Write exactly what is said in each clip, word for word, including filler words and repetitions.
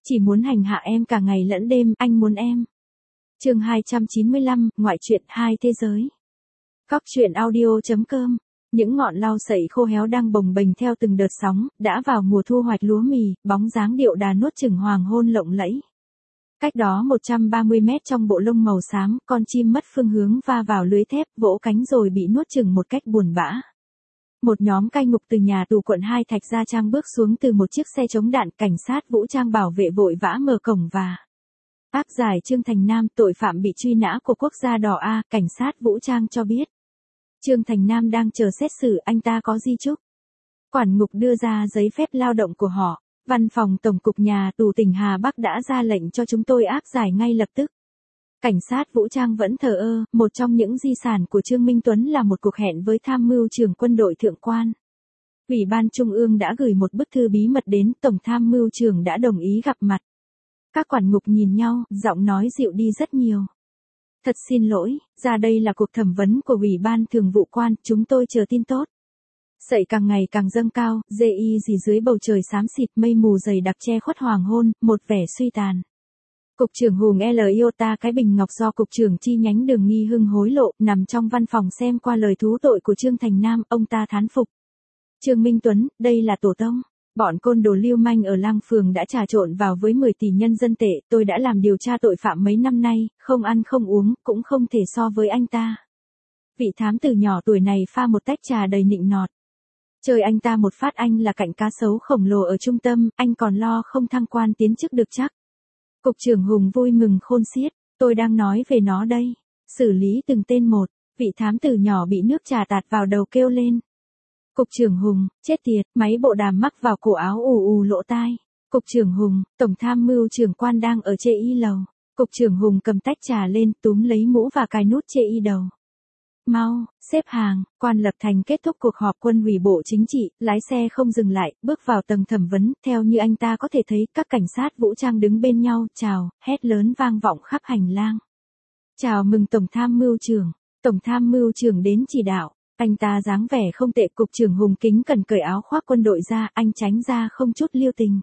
chỉ muốn hành hạ em cả ngày lẫn đêm, anh muốn em. Chương hai trăm chín mươi lăm, ngoại truyện hai thế giới. Góc truyện audio chấm com. Những ngọn lau sậy khô héo đang bồng bềnh theo từng đợt sóng, đã vào mùa thu hoạch lúa mì, bóng dáng điệu đà nuốt chửng hoàng hôn lộng lẫy. Cách đó một trăm ba mươi mét trong bộ lông màu xám, con chim mất phương hướng va vào lưới thép, vỗ cánh rồi bị nuốt chửng một cách buồn bã. Một nhóm cai ngục từ nhà tù quận hai Thạch Gia Trang bước xuống từ một chiếc xe chống đạn, cảnh sát vũ trang bảo vệ vội vã mở cổng và áp giải Trương Thành Nam, tội phạm bị truy nã của Quốc gia đỏ A, cảnh sát vũ trang cho biết. Trương Thành Nam đang chờ xét xử, anh ta có di chúc. Quản ngục đưa ra giấy phép lao động của họ. Văn phòng Tổng cục Nhà tù tỉnh Hà Bắc đã ra lệnh cho chúng tôi áp giải ngay lập tức. Cảnh sát vũ trang vẫn thờ ơ, một trong những di sản của Trương Minh Tuấn là một cuộc hẹn với tham mưu trưởng quân đội thượng quan. Ủy ban Trung ương đã gửi một bức thư bí mật đến, Tổng tham mưu trưởng đã đồng ý gặp mặt. Các quản ngục nhìn nhau, giọng nói dịu đi rất nhiều. Thật xin lỗi, ra đây là cuộc thẩm vấn của Ủy ban Thường vụ quan, chúng tôi chờ tin tốt. Sậy càng ngày càng dâng cao, dê y gì dưới bầu trời xám xịt, mây mù dày đặc che khuất hoàng hôn, một vẻ suy tàn. Cục trưởng Hùng L. Iota cái bình ngọc do Cục trưởng chi nhánh Đường Nghi Hưng hối lộ, nằm trong văn phòng xem qua lời thú tội của Trương Thành Nam, ông ta thán phục. Trương Minh Tuấn, đây là tổ tông. Bọn côn đồ lưu manh ở Lang Phường đã trà trộn vào với mười tỷ nhân dân tệ, tôi đã làm điều tra tội phạm mấy năm nay, không ăn không uống, cũng không thể so với anh ta. Vị thám tử nhỏ tuổi này pha một tách trà đầy nịnh nọt. Chơi anh ta một phát anh là cạnh cá sấu khổng lồ ở trung tâm, anh còn lo không thăng quan tiến chức được chắc. Cục trưởng Hùng vui mừng khôn xiết, tôi đang nói về nó đây. Xử lý từng tên một, vị thám tử nhỏ bị nước trà tạt vào đầu kêu lên. Cục trưởng Hùng, chết tiệt, máy bộ đàm mắc vào cổ áo ù ù lỗ tai. Cục trưởng Hùng, Tổng tham mưu trưởng quan đang ở chê y lầu. Cục trưởng Hùng cầm tách trà lên, túm lấy mũ và cài nút chê y đầu. Mau, xếp hàng, Quan Lập Thành kết thúc cuộc họp quân ủy bộ chính trị, lái xe không dừng lại, bước vào tầng thẩm vấn, theo như anh ta có thể thấy, các cảnh sát vũ trang đứng bên nhau, chào, hét lớn vang vọng khắp hành lang. Chào mừng Tổng tham mưu trưởng, Tổng tham mưu trưởng đến chỉ đạo, anh ta dáng vẻ không tệ. Cục trưởng Hùng kính cẩn cởi áo khoác quân đội ra, anh tránh ra không chút lưu tình.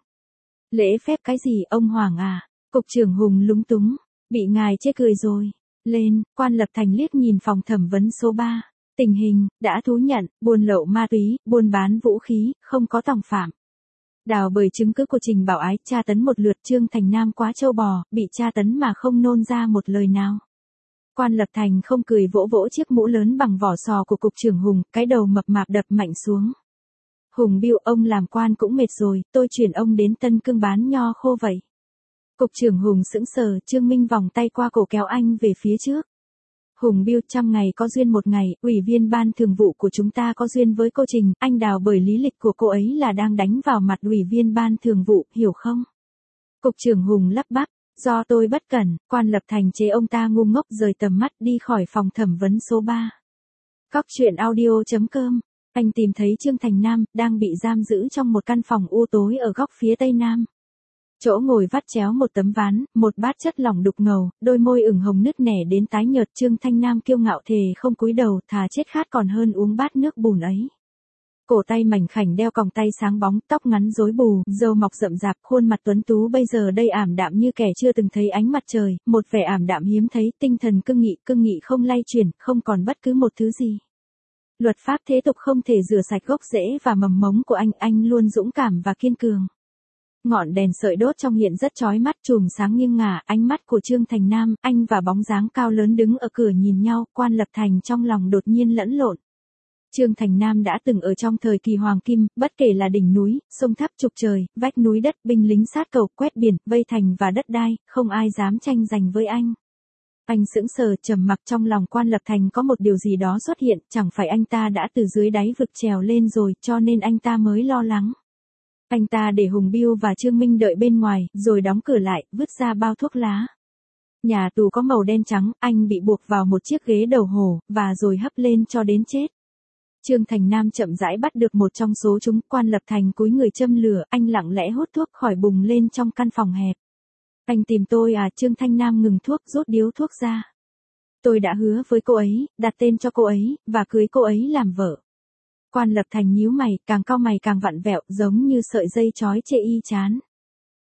Lễ phép cái gì ông Hoàng à? Cục trưởng Hùng lúng túng, bị ngài chê cười rồi. Lên, Quan Lập Thành liếc nhìn phòng thẩm vấn số ba. Tình hình, đã thú nhận, buôn lậu ma túy, buôn bán vũ khí, không có tòng phạm. Đào bởi chứng cứ của Trình Bảo Ái, tra tấn một lượt. Trương Thành Nam quá trâu bò, bị tra tấn mà không nôn ra một lời nào. Quan Lập Thành không cười, vỗ vỗ chiếc mũ lớn bằng vỏ sò của Cục trưởng Hùng, cái đầu mập mạp đập mạnh xuống. Hùng Biêu, ông làm quan cũng mệt rồi, tôi chuyển ông đến Tân Cương bán nho khô vậy. Cục trưởng Hùng sững sờ, Trương Minh vòng tay qua cổ kéo anh về phía trước. Hùng Biêu, trăm ngày có duyên một ngày, ủy viên ban thường vụ của chúng ta có duyên với cô Trình, anh đào bởi lý lịch của cô ấy là đang đánh vào mặt ủy viên ban thường vụ, hiểu không? Cục trưởng Hùng lắp bắp, do tôi bất cẩn. Quan Lập Thành chế ông ta ngu ngốc, rời tầm mắt đi khỏi phòng thẩm vấn số ba. Góc truyện audio chấm com. Anh tìm thấy Trương Thành Nam, đang bị giam giữ trong một căn phòng u tối ở góc phía tây nam. Chỗ ngồi vắt chéo một tấm ván, một bát chất lỏng đục ngầu, đôi môi ửng hồng nứt nẻ đến tái nhợt. Trương Thanh Nam kiêu ngạo thề không cúi đầu, thà chết khát còn hơn uống bát nước bùn ấy. Cổ tay mảnh khảnh đeo còng tay sáng bóng, tóc ngắn rối bù, râu mọc rậm rạp, khuôn mặt tuấn tú bây giờ đây ảm đạm như kẻ chưa từng thấy ánh mặt trời, một vẻ ảm đạm hiếm thấy, tinh thần cương nghị, cương nghị không lay chuyển, không còn bất cứ một thứ gì. Luật pháp thế tục không thể rửa sạch gốc rễ và mầm mống của anh, anh luôn dũng cảm và kiên cường. Ngọn đèn sợi đốt trong hiện rất chói mắt, chùm sáng nghiêng ngả, ánh mắt của Trương Thành Nam, anh và bóng dáng cao lớn đứng ở cửa nhìn nhau. Quan Lập Thành trong lòng đột nhiên lẫn lộn. Trương Thành Nam đã từng ở trong thời kỳ hoàng kim, bất kể là đỉnh núi, sông tháp trục trời, vách núi đất, binh lính sát cầu, quét biển, vây thành và đất đai, không ai dám tranh giành với anh. Anh sững sờ, trầm mặc. Trong lòng Quan Lập Thành có một điều gì đó xuất hiện, chẳng phải anh ta đã từ dưới đáy vực trèo lên rồi, cho nên anh ta mới lo lắng. Anh ta để Hùng Biêu và Trương Minh đợi bên ngoài, rồi đóng cửa lại, vứt ra bao thuốc lá. Nhà tù có màu đen trắng, anh bị buộc vào một chiếc ghế đầu hổ, và rồi hấp lên cho đến chết. Trương Thành Nam chậm rãi bắt được một trong số chúng. Quan Lập Thành cúi người châm lửa, anh lặng lẽ hút thuốc khỏi bùng lên trong căn phòng hẹp. Anh tìm tôi à? Trương Thanh Nam ngừng thuốc, rút điếu thuốc ra. Tôi đã hứa với cô ấy, đặt tên cho cô ấy, và cưới cô ấy làm vợ. Quan Lập Thành nhíu mày, càng cau mày càng vặn vẹo, giống như sợi dây trói chê y chán.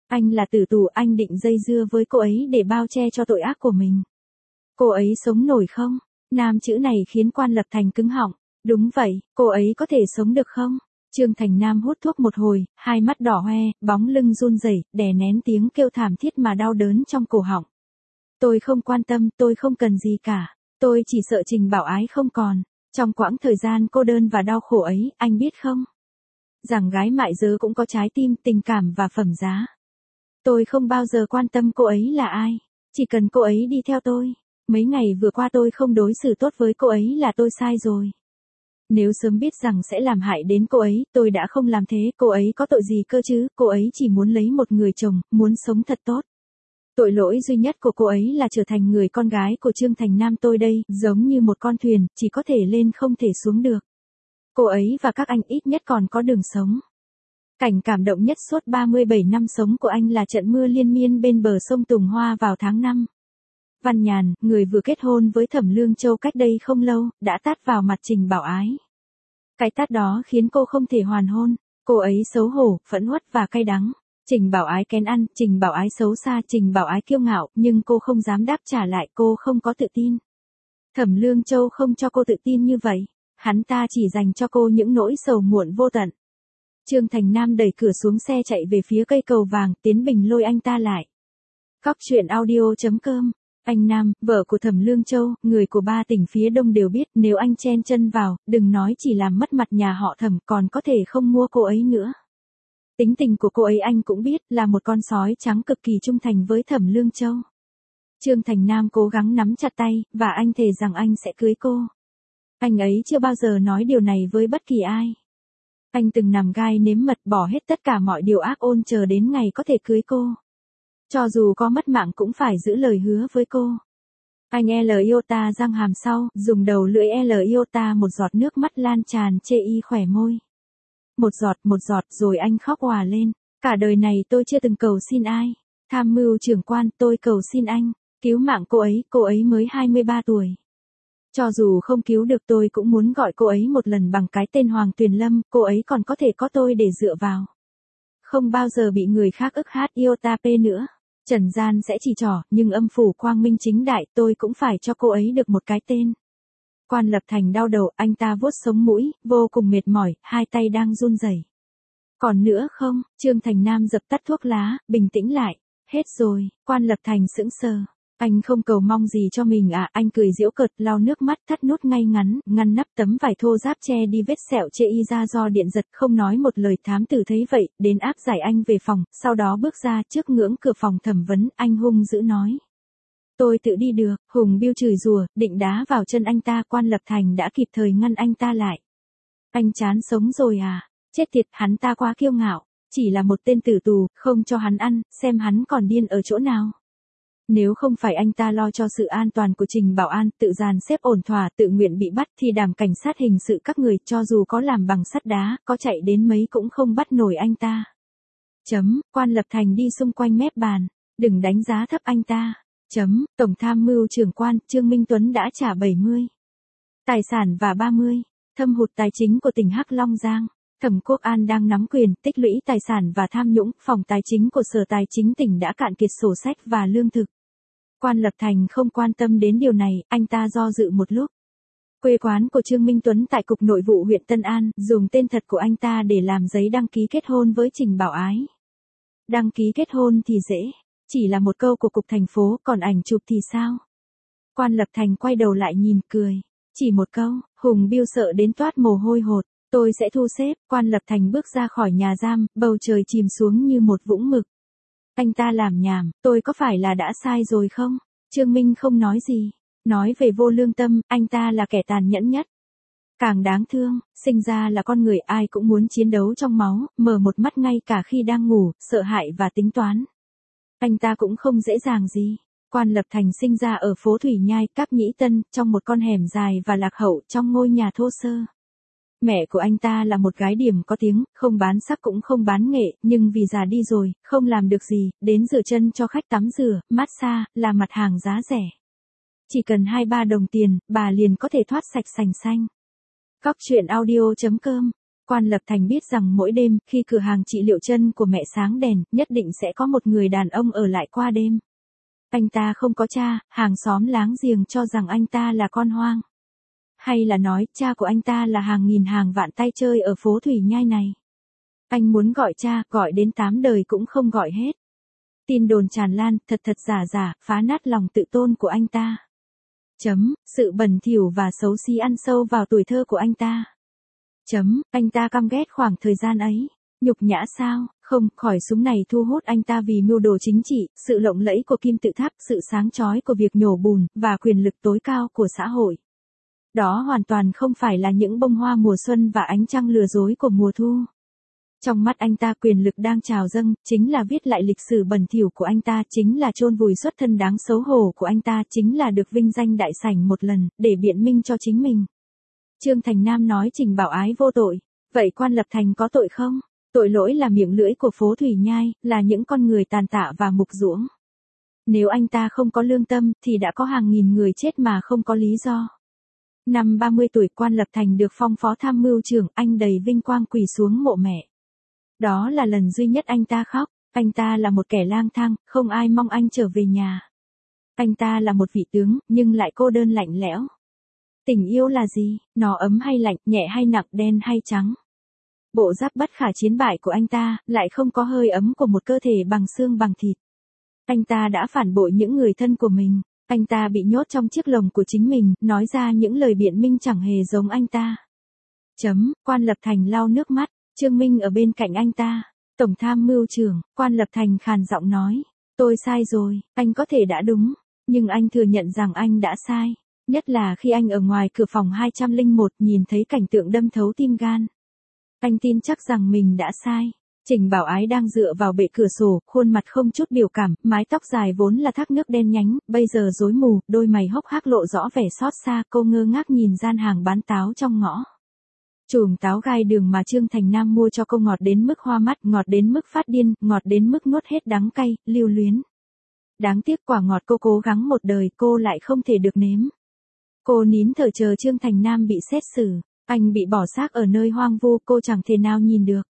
Anh là tử tù, anh định dây dưa với cô ấy để bao che cho tội ác của mình. Cô ấy sống nổi không? Nam chữ này khiến Quan Lập Thành cứng họng. Đúng vậy, cô ấy có thể sống được không? Trương Thành Nam hút thuốc một hồi, hai mắt đỏ hoe, bóng lưng run rẩy, đè nén tiếng kêu thảm thiết mà đau đớn trong cổ họng. Tôi không quan tâm, tôi không cần gì cả. Tôi chỉ sợ Trình Bảo Ái không còn. Trong quãng thời gian cô đơn và đau khổ ấy, anh biết không? Rằng gái mại dớ cũng có trái tim, tình cảm và phẩm giá. Tôi không bao giờ quan tâm cô ấy là ai. Chỉ cần cô ấy đi theo tôi. Mấy ngày vừa qua tôi không đối xử tốt với cô ấy là tôi sai rồi. Nếu sớm biết rằng sẽ làm hại đến cô ấy, tôi đã không làm thế. Cô ấy có tội gì cơ chứ? Cô ấy chỉ muốn lấy một người chồng, muốn sống thật tốt. Tội lỗi duy nhất của cô ấy là trở thành người con gái của Trương Thành Nam tôi đây, giống như một con thuyền, chỉ có thể lên không thể xuống được. Cô ấy và các anh ít nhất còn có đường sống. Cảnh cảm động nhất suốt ba mươi bảy năm sống của anh là trận mưa liên miên bên bờ sông Tùng Hoa vào tháng năm. Văn Nhàn, người vừa kết hôn với Thẩm Lương Châu cách đây không lâu, đã tát vào mặt Trình Bảo Ái. Cái tát đó khiến cô không thể hoàn hôn, cô ấy xấu hổ, phẫn uất và cay đắng. Trình Bảo Ái kén ăn, Trình Bảo Ái xấu xa, Trình Bảo Ái kiêu ngạo, nhưng cô không dám đáp trả lại, cô không có tự tin. Thẩm Lương Châu không cho cô tự tin như vậy, hắn ta chỉ dành cho cô những nỗi sầu muộn vô tận. Trương Thành Nam đẩy cửa xuống xe chạy về phía cây cầu vàng, Tiến Bình lôi anh ta lại. Cóc truyện audio chấm com. Anh Nam, vợ của Thẩm Lương Châu, người của ba tỉnh phía đông đều biết, nếu anh chen chân vào, đừng nói chỉ làm mất mặt nhà họ Thẩm, còn có thể không mua cô ấy nữa. Tính tình của cô ấy anh cũng biết, là một con sói trắng cực kỳ trung thành với Thẩm Lương Châu. Trương Thành Nam cố gắng nắm chặt tay, và anh thề rằng anh sẽ cưới cô. Anh ấy chưa bao giờ nói điều này với bất kỳ ai. Anh từng nằm gai nếm mật, bỏ hết tất cả mọi điều ác ôn chờ đến ngày có thể cưới cô. Cho dù có mất mạng cũng phải giữ lời hứa với cô. Anh L iota răng hàm sau, dùng đầu lưỡi L iota một giọt nước mắt lan tràn chê y khỏe môi. Một giọt, một giọt, rồi anh khóc òa lên. Cả đời này tôi chưa từng cầu xin ai. Tham mưu trưởng quan, tôi cầu xin anh. Cứu mạng cô ấy, cô ấy mới hai mươi ba tuổi. Cho dù không cứu được tôi cũng muốn gọi cô ấy một lần bằng cái tên Hoàng Tuyền Lâm, cô ấy còn có thể có tôi để dựa vào. Không bao giờ bị người khác ức hát iota p nữa. Trần gian sẽ chỉ trỏ, nhưng âm phủ quang minh chính đại, tôi cũng phải cho cô ấy được một cái tên. Quan Lập Thành đau đầu, anh ta vuốt sống mũi, vô cùng mệt mỏi, hai tay đang run rẩy. Còn nữa không? Trương Thành Nam dập tắt thuốc lá, bình tĩnh lại. Hết rồi. Quan Lập Thành sững sờ. Anh không cầu mong gì cho mình à? Anh cười giễu cợt, lau nước mắt, thắt nút ngay ngắn, ngăn nắp tấm vải thô ráp che đi vết sẹo chê y ra do điện giật, không nói một lời. Thám tử thấy vậy, đến áp giải anh về phòng, sau đó bước ra trước ngưỡng cửa phòng thẩm vấn, anh hung dữ nói. Tôi tự đi được. Hùng Biêu chửi rủa, định đá vào chân anh ta. Quan Lập Thành đã kịp thời ngăn anh ta lại. Anh chán sống rồi à? Chết tiệt, hắn ta quá kiêu ngạo. Chỉ là một tên tử tù, không cho hắn ăn, xem hắn còn điên ở chỗ nào. Nếu không phải anh ta lo cho sự an toàn của Trình Bảo An, tự dàn xếp ổn thỏa, tự nguyện bị bắt, thì đàm cảnh sát hình sự các người, cho dù có làm bằng sắt đá, có chạy đến mấy cũng không bắt nổi anh ta. Chấm. Quan Lập Thành đi xung quanh mép bàn. Đừng đánh giá thấp anh ta. Chấm. Tổng tham mưu trưởng quan, Trương Minh Tuấn đã trả bảy mươi tài sản và ba mươi thâm hụt tài chính của tỉnh Hắc Long Giang. Thẩm Quốc An đang nắm quyền, tích lũy tài sản và tham nhũng, phòng tài chính của Sở Tài chính tỉnh đã cạn kiệt sổ sách và lương thực. Quan Lập Thành không quan tâm đến điều này, anh ta do dự một lúc. Quê quán của Trương Minh Tuấn tại Cục Nội vụ huyện Tân An, dùng tên thật của anh ta để làm giấy đăng ký kết hôn với Trình Bảo Ái. Đăng ký kết hôn thì dễ, chỉ là một câu của Cục thành phố, còn ảnh chụp thì sao? Quan Lập Thành quay đầu lại nhìn cười. Chỉ một câu, Hùng Biêu sợ đến toát mồ hôi hột. Tôi sẽ thu xếp. Quan Lập Thành bước ra khỏi nhà giam, bầu trời chìm xuống như một vũng mực. Anh ta làm nhảm, tôi có phải là đã sai rồi không? Trương Minh không nói gì. Nói về vô lương tâm, anh ta là kẻ tàn nhẫn nhất. Càng đáng thương, sinh ra là con người ai cũng muốn chiến đấu trong máu, mở một mắt ngay cả khi đang ngủ, sợ hãi và tính toán. Anh ta cũng không dễ dàng gì. Quan Lập Thành sinh ra ở phố Thủy Nhai, Cáp Nhĩ Tân, trong một con hẻm dài và lạc hậu, trong ngôi nhà thô sơ. Mẹ của anh ta là một gái điểm có tiếng, không bán sắc cũng không bán nghệ, nhưng vì già đi rồi, không làm được gì, đến rửa chân cho khách tắm rửa, massage, là mặt hàng giá rẻ. Chỉ cần hai ba đồng tiền, bà liền có thể thoát sạch sành xanh. Cóc truyện audio chấm com Quan Lập Thành biết rằng mỗi đêm, khi cửa hàng trị liệu chân của mẹ sáng đèn, nhất định sẽ có một người đàn ông ở lại qua đêm. Anh ta không có cha, hàng xóm láng giềng cho rằng anh ta là con hoang. Hay là nói, cha của anh ta là hàng nghìn hàng vạn tay chơi ở phố Thủy Nhai này. Anh muốn gọi cha, gọi đến tám đời cũng không gọi hết. Tin đồn tràn lan, thật thật giả giả, phá nát lòng tự tôn của anh ta. Chấm, sự bẩn thỉu và xấu xí ăn sâu vào tuổi thơ của anh ta. Chấm, anh ta căm ghét khoảng thời gian ấy. Nhục nhã sao? Không, khỏi súng này thu hút anh ta vì mưu đồ chính trị, sự lộng lẫy của kim tự tháp, sự sáng chói của việc nhổ bùn, và quyền lực tối cao của xã hội. Đó hoàn toàn không phải là những bông hoa mùa xuân và ánh trăng lừa dối của mùa thu. Trong mắt anh ta quyền lực đang trào dâng, chính là viết lại lịch sử bẩn thỉu của anh ta, chính là chôn vùi xuất thân đáng xấu hổ của anh ta, chính là được vinh danh đại sảnh một lần, để biện minh cho chính mình. Trương Thành Nam nói Trình Bảo Ái vô tội. Vậy Quan Lập Thành có tội không? Tội lỗi là miệng lưỡi của phố Thủy Nhai, là những con người tàn tạ và mục ruỗng. Nếu anh ta không có lương tâm, thì đã có hàng nghìn người chết mà không có lý do. Năm ba mươi tuổi Quan Lập Thành được phong phó tham mưu trưởng, anh đầy vinh quang quỳ xuống mộ mẹ. Đó là lần duy nhất anh ta khóc, anh ta là một kẻ lang thang, không ai mong anh trở về nhà. Anh ta là một vị tướng, nhưng lại cô đơn lạnh lẽo. Tình yêu là gì? Nó ấm hay lạnh, nhẹ hay nặng, đen hay trắng? Bộ giáp bất khả chiến bại của anh ta, lại không có hơi ấm của một cơ thể bằng xương bằng thịt. Anh ta đã phản bội những người thân của mình. Anh ta bị nhốt trong chiếc lồng của chính mình, nói ra những lời biện minh chẳng hề giống anh ta. Chấm, Quan Lập Thành lau nước mắt, Trương Minh ở bên cạnh anh ta. Tổng tham mưu trưởng, Quan Lập Thành khàn giọng nói. Tôi sai rồi, anh có thể đã đúng. Nhưng anh thừa nhận rằng anh đã sai. Nhất là khi anh ở ngoài cửa phòng hai trăm lẻ một nhìn thấy cảnh tượng đâm thấu tim gan. Anh tin chắc rằng mình đã sai. Trình Bảo Ái đang dựa vào bệ cửa sổ, khuôn mặt không chút biểu cảm, mái tóc dài vốn là thác nước đen nhánh, bây giờ rối mù, đôi mày hốc hác lộ rõ vẻ xót xa, cô ngơ ngác nhìn gian hàng bán táo trong ngõ. Chùm táo gai đường mà Trương Thành Nam mua cho cô ngọt đến mức hoa mắt, ngọt đến mức phát điên, ngọt đến mức nuốt hết đắng cay, lưu luyến. Đáng tiếc quả ngọt cô cố gắng một đời cô lại không thể được nếm. Cô nín thở chờ Trương Thành Nam bị xét xử, anh bị bỏ xác ở nơi hoang vu, cô chẳng thể nào nhìn được.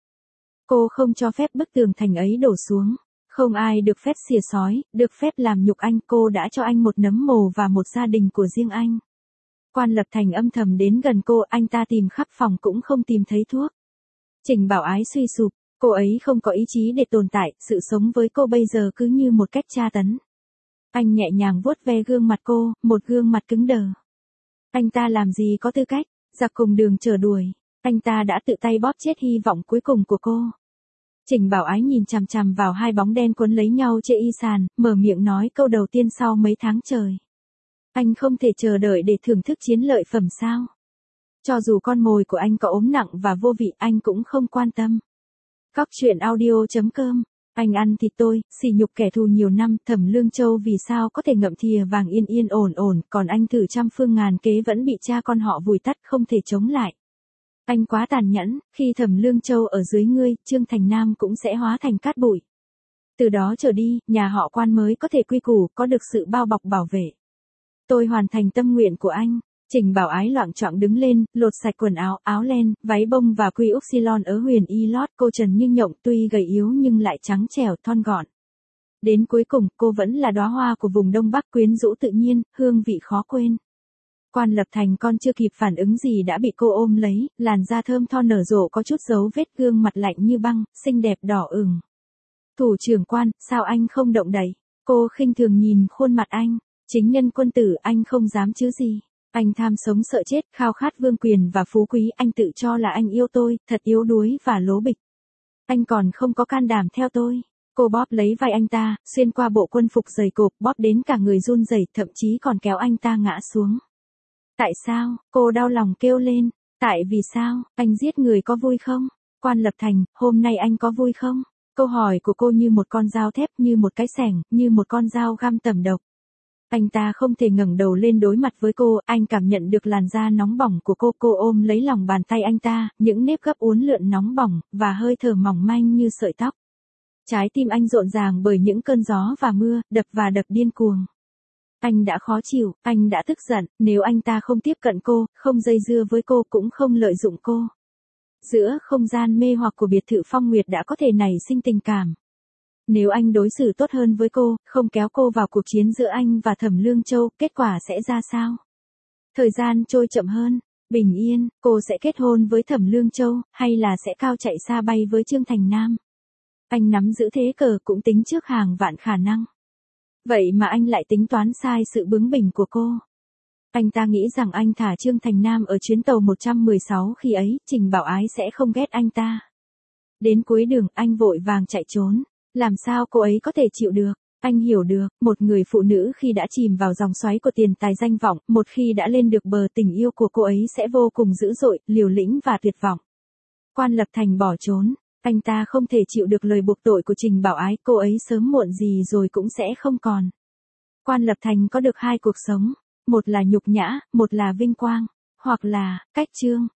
Cô không cho phép bức tường thành ấy đổ xuống, không ai được phép xìa xói, được phép làm nhục anh, cô đã cho anh một nấm mồ và một gia đình của riêng anh. Quan Lập Thành âm thầm đến gần cô, anh ta tìm khắp phòng cũng không tìm thấy thuốc. Trình Bảo Ái suy sụp, cô ấy không có ý chí để tồn tại, sự sống với cô bây giờ cứ như một cách tra tấn. Anh nhẹ nhàng vuốt ve gương mặt cô, một gương mặt cứng đờ. Anh ta làm gì có tư cách, giặc cùng đường chờ đuổi, anh ta đã tự tay bóp chết hy vọng cuối cùng của cô. Trình Bảo Ái nhìn chằm chằm vào hai bóng đen cuốn lấy nhau trên y sàn, mở miệng nói câu đầu tiên sau mấy tháng trời. Anh không thể chờ đợi để thưởng thức chiến lợi phẩm sao? Cho dù con mồi của anh có ốm nặng và vô vị, anh cũng không quan tâm. Cóc truyện audio chấm com. Anh ăn thịt tôi, sỉ nhục kẻ thù nhiều năm, Thẩm Lương Châu vì sao có thể ngậm thìa vàng yên yên ổn ổn, còn anh thử trăm phương ngàn kế vẫn bị cha con họ vùi tắt, không thể chống lại. Anh quá tàn nhẫn, khi Thẩm Lương Châu ở dưới ngươi, Trương Thành Nam cũng sẽ hóa thành cát bụi. Từ đó trở đi, nhà họ Quan mới có thể quy củ, có được sự bao bọc bảo vệ. Tôi hoàn thành tâm nguyện của anh. Trình Bảo Ái loạng choạng đứng lên, lột sạch quần áo, áo len, váy bông và quy upsilon ở huyền y lót, cô trần như nhộng, tuy gầy yếu nhưng lại trắng trẻo, thon gọn. Đến cuối cùng, cô vẫn là đóa hoa của vùng Đông Bắc, quyến rũ tự nhiên, hương vị khó quên. Quan Lập Thành con chưa kịp phản ứng gì đã bị cô ôm lấy, làn da thơm tho nở rộ có chút dấu vết, gương mặt lạnh như băng, xinh đẹp đỏ ửng. Thủ trưởng Quan, sao anh không động đậy? Cô khinh thường nhìn khuôn mặt anh. Chính nhân quân tử, anh không dám chứ gì. Anh tham sống sợ chết, khao khát vương quyền và phú quý, anh tự cho là anh yêu tôi, thật yếu đuối và lố bịch. Anh còn không có can đảm theo tôi. Cô bóp lấy vai anh ta, xuyên qua bộ quân phục dày cộp, bóp đến cả người run rẩy, thậm chí còn kéo anh ta ngã xuống. Tại sao? Cô đau lòng kêu lên. Tại vì sao? Anh giết người có vui không? Quan Lập Thành, hôm nay anh có vui không? Câu hỏi của cô như một con dao thép, như một cái xẻng, như một con dao găm tẩm độc. Anh ta không thể ngẩng đầu lên đối mặt với cô, anh cảm nhận được làn da nóng bỏng của cô, cô ôm lấy lòng bàn tay anh ta, những nếp gấp uốn lượn nóng bỏng, và hơi thở mỏng manh như sợi tóc. Trái tim anh rộn ràng bởi những cơn gió và mưa, đập và đập điên cuồng. Anh đã khó chịu, anh đã tức giận, nếu anh ta không tiếp cận cô, không dây dưa với cô, cũng không lợi dụng cô. Giữa không gian mê hoặc của biệt thự Phong Nguyệt đã có thể nảy sinh tình cảm. Nếu anh đối xử tốt hơn với cô, không kéo cô vào cuộc chiến giữa anh và Thẩm Lương Châu, kết quả sẽ ra sao? Thời gian trôi chậm hơn, bình yên, cô sẽ kết hôn với Thẩm Lương Châu, hay là sẽ cao chạy xa bay với Trương Thành Nam? Anh nắm giữ thế cờ cũng tính trước hàng vạn khả năng. Vậy mà anh lại tính toán sai sự bướng bỉnh của cô. Anh ta nghĩ rằng anh thả Trương Thành Nam ở chuyến tàu một trăm mười sáu khi ấy, Trình Bảo Ái sẽ không ghét anh ta. Đến cuối đường, anh vội vàng chạy trốn. Làm sao cô ấy có thể chịu được? Anh hiểu được, một người phụ nữ khi đã chìm vào dòng xoáy của tiền tài danh vọng, một khi đã lên được bờ tình yêu của cô ấy sẽ vô cùng dữ dội, liều lĩnh và tuyệt vọng. Quan Lập Thành bỏ trốn, anh ta không thể chịu được lời buộc tội của Trình Bảo Ái, cô ấy sớm muộn gì rồi cũng sẽ không còn. Quan Lập Thành có được hai cuộc sống, một là nhục nhã, một là vinh quang, hoặc là cách Trương